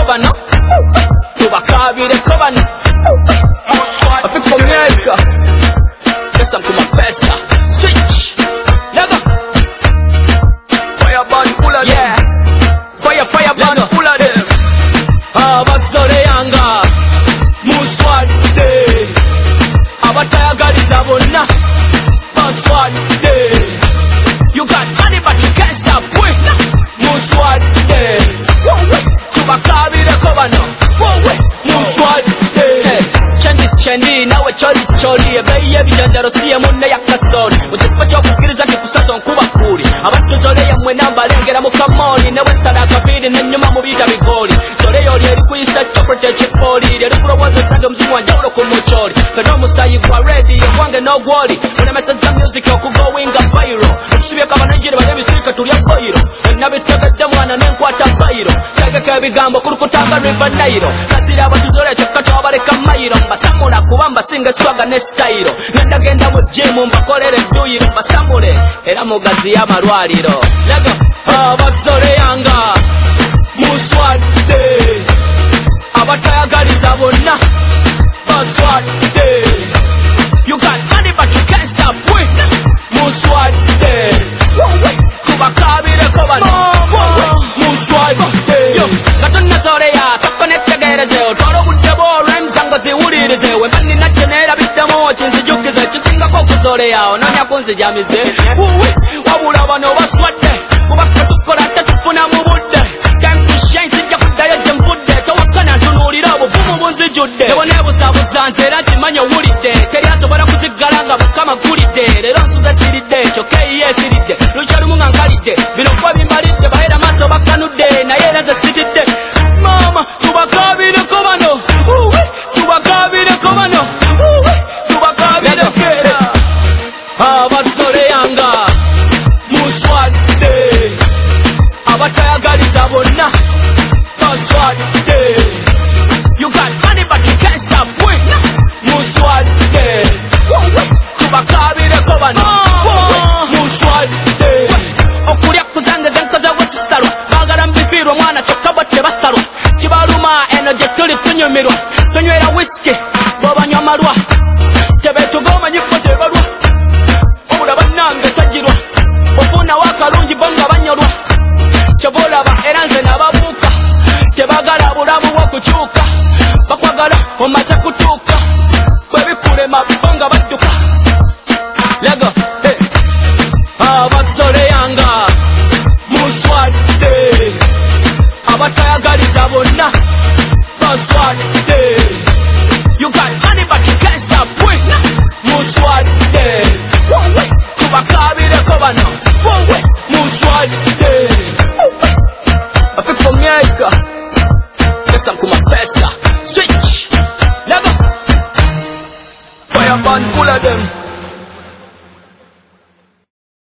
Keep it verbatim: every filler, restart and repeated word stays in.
bano tubakabireko bano afika America pesa mkuma pesa switch laga fire burn full of yeah fire fire burn full of them abasore yanga muswadde abatayagaliza bonna baswadde you got money but you can't stop we muswadde tubakabireko bano muswadde chendi chendi nawe choli choli ebeye ebijandaro siye munne yakasoni mukifo ky'okukiriza kikusatu nkuba kuli abatuzole yamwe nambalengera mu kamoli newe sadaka bidi nenyuma mu biyita bigoli sole yoli eri kuyisa chocolate ekipoli eri kulowooza osanga omuzimu wanjawulo ku mukyoli kano omusayi gwa rediyo gwange n'ogwoli munemeseza music okugowinga bayiro ekisibyeko abanenjiri bane ebisirika tulya bayiro nabitegedde mwana nenkwata bayiro segeka ebigambo kulukutanga river nairo sasira abatuzole kyokka twabaleka mayiro mbasamula kuba mbasinga eswaga ne style nendagenda mu jimu mbakolere duyiro mbasamule era mugazi y'amalwaliro lego abasole yanga muswadde abatayagaliza bonna baswadde you got money but you can't stop we muswadde tubakabireko bano muswadde katonnazoleya soko nettegereze otwala obudde bw'olw'emisango ziwulirize wemani najje neerabiddemu kinzijukize kisingako okuzoleya onoonya kunzijamize wuwi wabula bano baswadde kubaka tukola tetufuna mu budde tempishen sijja kuddayo gye nvudde towakkana ntunuulira obuvumu bunzijudde nebuneebuzaabuza nze era nkimanyi owulidde teri asobola kuziggala nga mukama gulidde leero nsuze kiridde kyokka eyiye esiridde lukya lumu nga nkalidde bino kuba bimbalidde bahera maaso bakkanudde naye era nze sitidde mama tubakabireko bano tubakabireko bano tubakabireko era abasole yanga muswadde abatayagaliza bonna baswadde you got money but you can't stop we muswadde tubakabireko bano muswadde okulya kuzange zenkoze wesisalwa bagala mbifiirwa mwana kyokka bo tebasalwa kibaluma eno gye tuli tunyumirwa tunywera whisky bw'obanywa malwa tebetuga omanyifo tebalwa obula bannange tajirwa ofunawo akalungi bo nga banyolwa kyoboolaba era nze nababuuka tebagala bulamu bw'okukyuka bakwagala omaze kutuuka bwebikulema bo nga badduka lego abasole yanga muswadde abatayagaliza bonna baswadde you got money but you can't stop we muswadde tubakabireko bano muswadde afika America pesa nkuma pesa switch lego fire burn full of them